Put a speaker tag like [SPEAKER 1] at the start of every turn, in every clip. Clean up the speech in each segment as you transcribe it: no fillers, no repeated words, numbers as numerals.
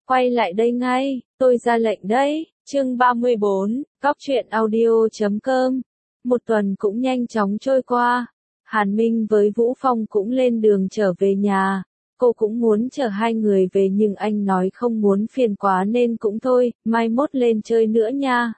[SPEAKER 1] Quay lại đây ngay, tôi ra lệnh đấy. Chương 34, Cóc truyện audio.com. Một tuần cũng nhanh chóng trôi qua. Hàn Minh với Vũ Phong cũng lên đường trở về nhà. Cô cũng muốn chở hai người về nhưng anh nói không muốn phiền quá nên cũng thôi, mai mốt lên chơi nữa nha.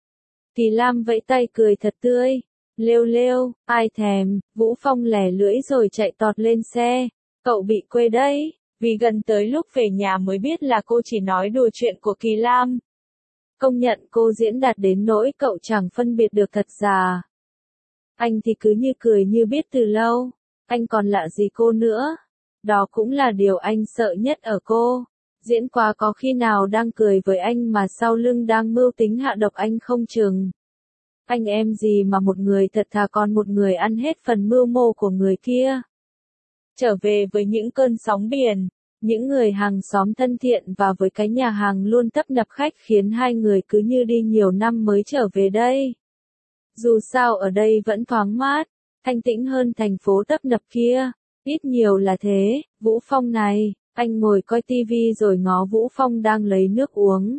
[SPEAKER 1] Kỳ Lam vẫy tay cười thật tươi. Lêu lêu, ai thèm, Vũ Phong lẻ lưỡi rồi chạy tọt lên xe. Cậu bị quê đấy, vì gần tới lúc về nhà mới biết là cô chỉ nói đùa chuyện của Kỳ Lam. Công nhận cô diễn đạt đến nỗi cậu chẳng phân biệt được thật giả. Anh thì cứ như cười như biết từ lâu, anh còn lạ gì cô nữa. Đó cũng là điều anh sợ nhất ở cô. Diễn quá có khi nào đang cười với anh mà sau lưng đang mưu tính hạ độc anh không chừng. Anh em gì mà một người thật thà còn một người ăn hết phần mưu mô của người kia. Trở về với những cơn sóng biển, những người hàng xóm thân thiện và với cái nhà hàng luôn tấp nập khách khiến hai người cứ như đi nhiều năm mới trở về đây. Dù sao ở đây vẫn thoáng mát, thanh tĩnh hơn thành phố tấp nập kia, ít nhiều là thế. Vũ Phong này, anh ngồi coi tivi rồi ngó Vũ Phong đang lấy nước uống.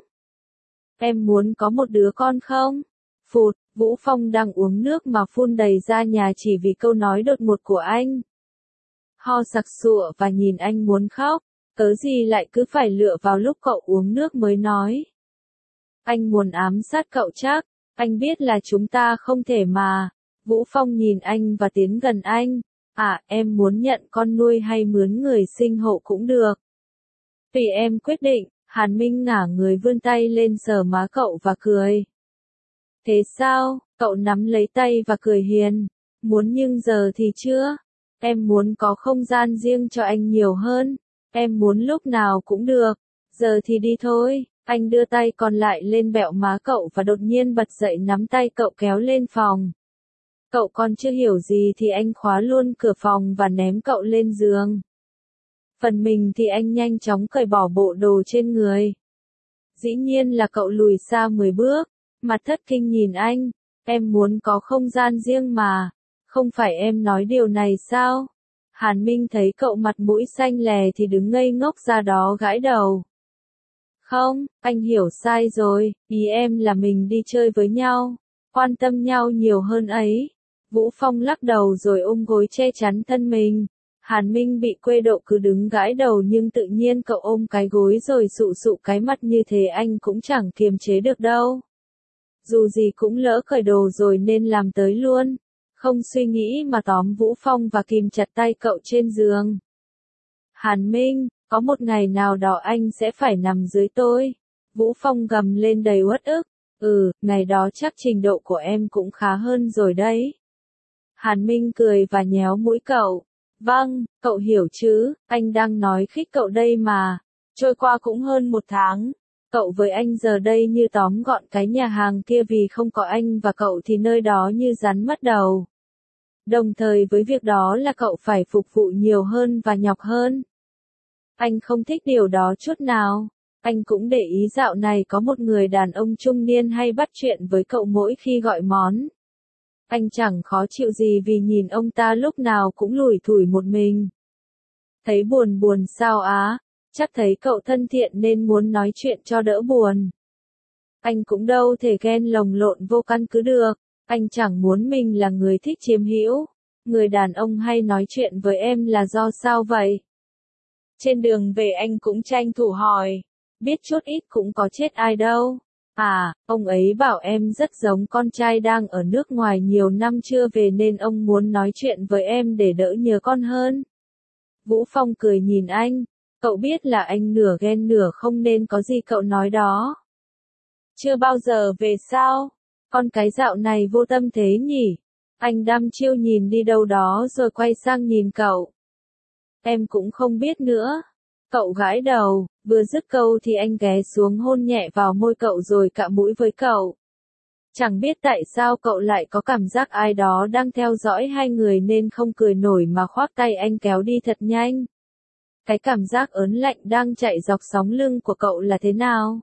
[SPEAKER 1] Em muốn có một đứa con không? Phụt, Vũ Phong đang uống nước mà phun đầy ra nhà chỉ vì câu nói đột ngột của anh. Ho sặc sụa và nhìn anh muốn khóc, cớ gì lại cứ phải lựa vào lúc cậu uống nước mới nói. Anh muốn ám sát cậu chắc, anh biết là chúng ta không thể mà. Vũ Phong nhìn anh và tiến gần anh. À, em muốn nhận con nuôi hay mướn người sinh hộ cũng được. Tùy em quyết định. Hàn Minh ngả người vươn tay lên sờ má cậu và cười. Thế sao? Cậu nắm lấy tay và cười hiền. Muốn nhưng giờ thì chưa. Em muốn có không gian riêng cho anh nhiều hơn. Em muốn lúc nào cũng được. Giờ thì đi thôi. Anh đưa tay còn lại lên bẹo má cậu và đột nhiên bật dậy nắm tay cậu kéo lên phòng. Cậu còn chưa hiểu gì thì anh khóa luôn cửa phòng và ném cậu lên giường. Phần mình thì anh nhanh chóng cởi bỏ bộ đồ trên người. Dĩ nhiên là cậu lùi xa 10 bước, mặt thất kinh nhìn anh. Em muốn có không gian riêng mà. Không phải em nói điều này sao? Hàn Minh thấy cậu mặt mũi xanh lè thì đứng ngây ngốc ra đó gãi đầu. Không, anh hiểu sai rồi, ý em là mình đi chơi với nhau, quan tâm nhau nhiều hơn ấy. Vũ Phong lắc đầu rồi ôm gối che chắn thân mình. Hàn Minh bị quê độ cứ đứng gãi đầu nhưng tự nhiên cậu ôm cái gối rồi sụ sụ cái mặt như thế anh cũng chẳng kiềm chế được đâu. Dù gì cũng lỡ cởi đồ rồi nên làm tới luôn. Không suy nghĩ mà tóm Vũ Phong và kìm chặt tay cậu trên giường. Hàn Minh, có một ngày nào đó anh sẽ phải nằm dưới tôi. Vũ Phong gầm lên đầy uất ức. Ngày đó chắc trình độ của em cũng khá hơn rồi đấy. Hàn Minh cười và nhéo mũi cậu. Vâng, cậu hiểu chứ, anh đang nói khích cậu đây mà. Trôi qua cũng hơn 1 tháng. Cậu với anh giờ đây như tóm gọn cái nhà hàng kia vì không có anh và cậu thì nơi đó như rắn mất đầu. Đồng thời với việc đó là cậu phải phục vụ nhiều hơn và nhọc hơn. Anh không thích điều đó chút nào. Anh cũng để ý dạo này có một người đàn ông trung niên hay bắt chuyện với cậu mỗi khi gọi món. Anh chẳng khó chịu gì vì nhìn ông ta lúc nào cũng lủi thủi một mình. Thấy buồn buồn sao á? Chắc thấy cậu thân thiện nên muốn nói chuyện cho đỡ buồn. Anh cũng đâu thể ghen lồng lộn vô căn cứ được. Anh chẳng muốn mình là người thích chiếm hữu. Người đàn ông hay nói chuyện với em là do sao vậy? Trên đường về anh cũng tranh thủ hỏi. Biết chút ít cũng có chết ai đâu. À, ông ấy bảo em rất giống con trai đang ở nước ngoài nhiều năm chưa về nên ông muốn nói chuyện với em để đỡ nhớ con hơn. Vũ Phong cười nhìn anh. Cậu biết là anh nửa ghen nửa không nên có gì cậu nói đó. Chưa bao giờ về sao? Con cái dạo này vô tâm thế nhỉ? Anh đăm chiêu nhìn đi đâu đó rồi quay sang nhìn cậu. Em cũng không biết nữa. Cậu gãi đầu, vừa dứt câu thì anh ghé xuống hôn nhẹ vào môi cậu rồi cạ mũi với cậu. Chẳng biết tại sao cậu lại có cảm giác ai đó đang theo dõi hai người nên không cười nổi mà khoác tay anh kéo đi thật nhanh. Cái cảm giác ớn lạnh đang chạy dọc sóng lưng của cậu là thế nào?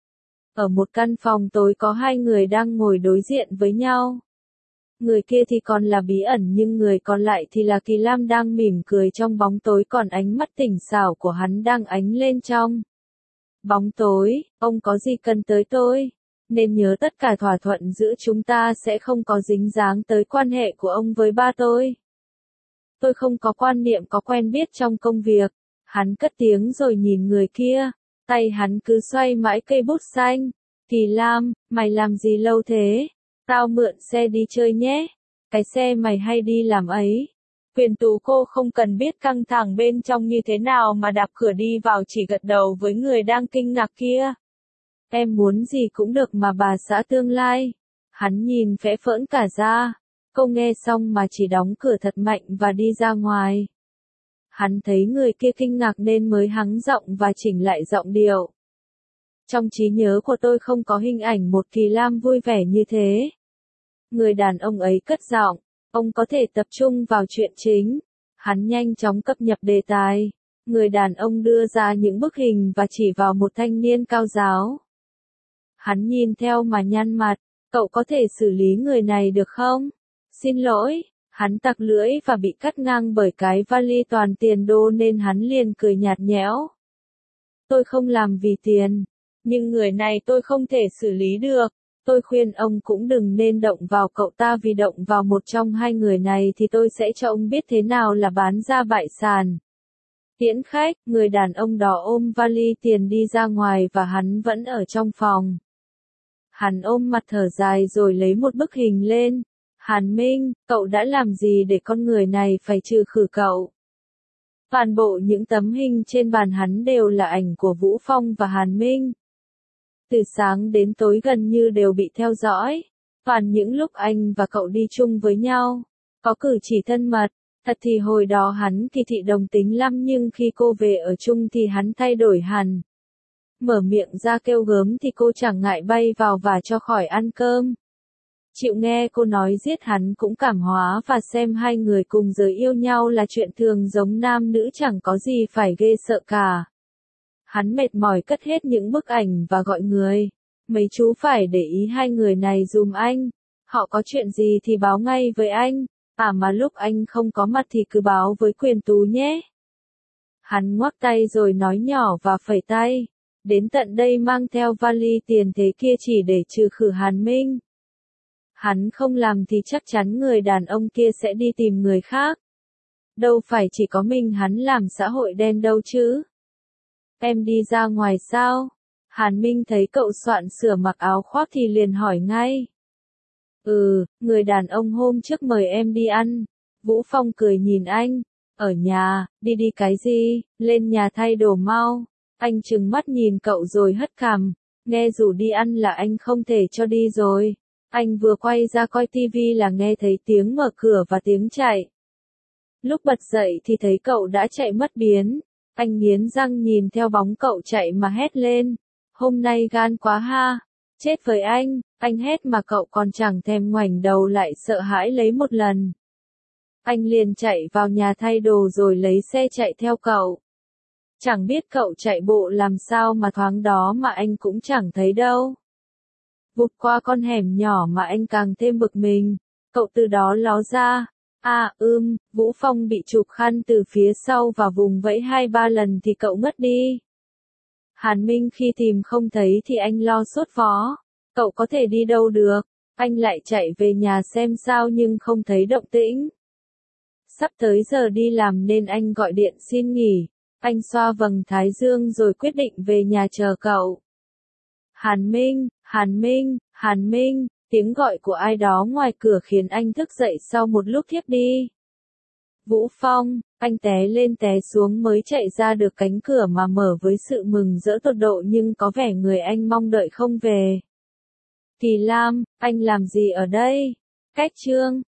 [SPEAKER 1] Ở một căn phòng tối có hai người đang ngồi đối diện với nhau. Người kia thì còn là bí ẩn nhưng người còn lại thì là Kỳ Lam đang mỉm cười trong bóng tối còn ánh mắt tỉnh xảo của hắn đang ánh lên trong. Bóng tối, ông có gì cần tới tôi? Nên nhớ tất cả thỏa thuận giữa chúng ta sẽ không có dính dáng tới quan hệ của ông với ba tôi. Tôi không có quan niệm có quen biết trong công việc. Hắn cất tiếng rồi nhìn người kia. Tay hắn cứ xoay mãi cây bút xanh. Kỳ Lam, mày làm gì lâu thế? Tao mượn xe đi chơi nhé. Cái xe mày hay đi làm ấy. Huyền Tú cô không cần biết căng thẳng bên trong như thế nào mà đạp cửa đi vào, chỉ gật đầu với người đang kinh ngạc kia. Em muốn gì cũng được mà bà xã tương lai. Hắn nhìn phẽ phỡn cả ra. Cô nghe xong mà chỉ đóng cửa thật mạnh và đi ra ngoài. Hắn thấy người kia kinh ngạc nên mới hắng giọng và chỉnh lại giọng điệu. Trong trí nhớ của tôi không có hình ảnh một Kỳ Lam vui vẻ như thế. Người đàn ông ấy cất giọng, ông có thể tập trung vào chuyện chính. Hắn nhanh chóng cập nhật đề tài. Người đàn ông đưa ra những bức hình và chỉ vào một thanh niên cao ráo. Hắn nhìn theo mà nhăn mặt, cậu có thể xử lý người này được không? Xin lỗi, hắn tặc lưỡi và bị cắt ngang bởi cái vali toàn tiền đô nên hắn liền cười nhạt nhẽo. Tôi không làm vì tiền, nhưng người này tôi không thể xử lý được. Tôi khuyên ông cũng đừng nên động vào cậu ta vì động vào một trong hai người này thì tôi sẽ cho ông biết thế nào là bán ra bại sản. Tiễn khách, người đàn ông đó ôm vali tiền đi ra ngoài và hắn vẫn ở trong phòng. Hắn ôm mặt thở dài rồi lấy một bức hình lên. Hàn Minh, cậu đã làm gì để con người này phải trừ khử cậu? Toàn bộ những tấm hình trên bàn hắn đều là ảnh của Vũ Phong và Hàn Minh. Từ sáng đến tối gần như đều bị theo dõi. Toàn những lúc anh và cậu đi chung với nhau. Có cử chỉ thân mật. Thật thì hồi đó hắn kỳ thị đồng tính lắm nhưng khi cô về ở chung thì hắn thay đổi hẳn. Mở miệng ra kêu gớm thì cô chẳng ngại bay vào và cho khỏi ăn cơm. Chịu nghe cô nói giết hắn cũng cảm hóa và xem hai người cùng giới yêu nhau là chuyện thường giống nam nữ chẳng có gì phải ghê sợ cả. Hắn mệt mỏi cất hết những bức ảnh và gọi người. Mấy chú phải để ý hai người này dùm anh. Họ có chuyện gì thì báo ngay với anh. Mà lúc anh không có mặt thì cứ báo với Quyền Tú nhé. Hắn ngoắc tay rồi nói nhỏ và phẩy tay. Đến tận đây mang theo vali tiền thế kia chỉ để trừ khử Hàn Minh. Hắn không làm thì chắc chắn người đàn ông kia sẽ đi tìm người khác. Đâu phải chỉ có mình hắn làm xã hội đen đâu chứ. Em đi ra ngoài sao? Hàn Minh thấy cậu soạn sửa mặc áo khoác thì liền hỏi ngay. Người đàn ông hôm trước mời em đi ăn. Vũ Phong cười nhìn anh. Ở nhà, đi cái gì, lên nhà thay đồ mau. Anh trừng mắt nhìn cậu rồi hất cằm. Nghe rủ đi ăn là anh không thể cho đi rồi. Anh vừa quay ra coi tivi là nghe thấy tiếng mở cửa và tiếng chạy. Lúc bật dậy thì thấy cậu đã chạy mất biến. Anh nghiến răng nhìn theo bóng cậu chạy mà hét lên. Hôm nay gan quá ha. Chết với anh hét mà cậu còn chẳng thèm ngoảnh đầu lại sợ hãi lấy một lần. Anh liền chạy vào nhà thay đồ rồi lấy xe chạy theo cậu. Chẳng biết cậu chạy bộ làm sao mà thoáng đó mà anh cũng chẳng thấy đâu. Vụt qua con hẻm nhỏ mà anh càng thêm bực mình. Cậu từ đó ló ra. Vũ Phong bị chụp khăn từ phía sau và vùng vẫy 2-3 lần thì cậu ngất đi. Hàn Minh khi tìm không thấy thì anh lo sốt vó. Cậu có thể đi đâu được. Anh lại chạy về nhà xem sao nhưng không thấy động tĩnh. Sắp tới giờ đi làm nên anh gọi điện xin nghỉ. Anh xoa vầng thái dương rồi quyết định về nhà chờ cậu. Hàn Minh, tiếng gọi của ai đó ngoài cửa khiến anh thức dậy sau một lúc thiếp đi. Vũ Phong, anh té lên té xuống mới chạy ra được cánh cửa mà mở với sự mừng rỡ tột độ nhưng có vẻ người anh mong đợi không về. Kỳ Lam, anh làm gì ở đây? Cách chương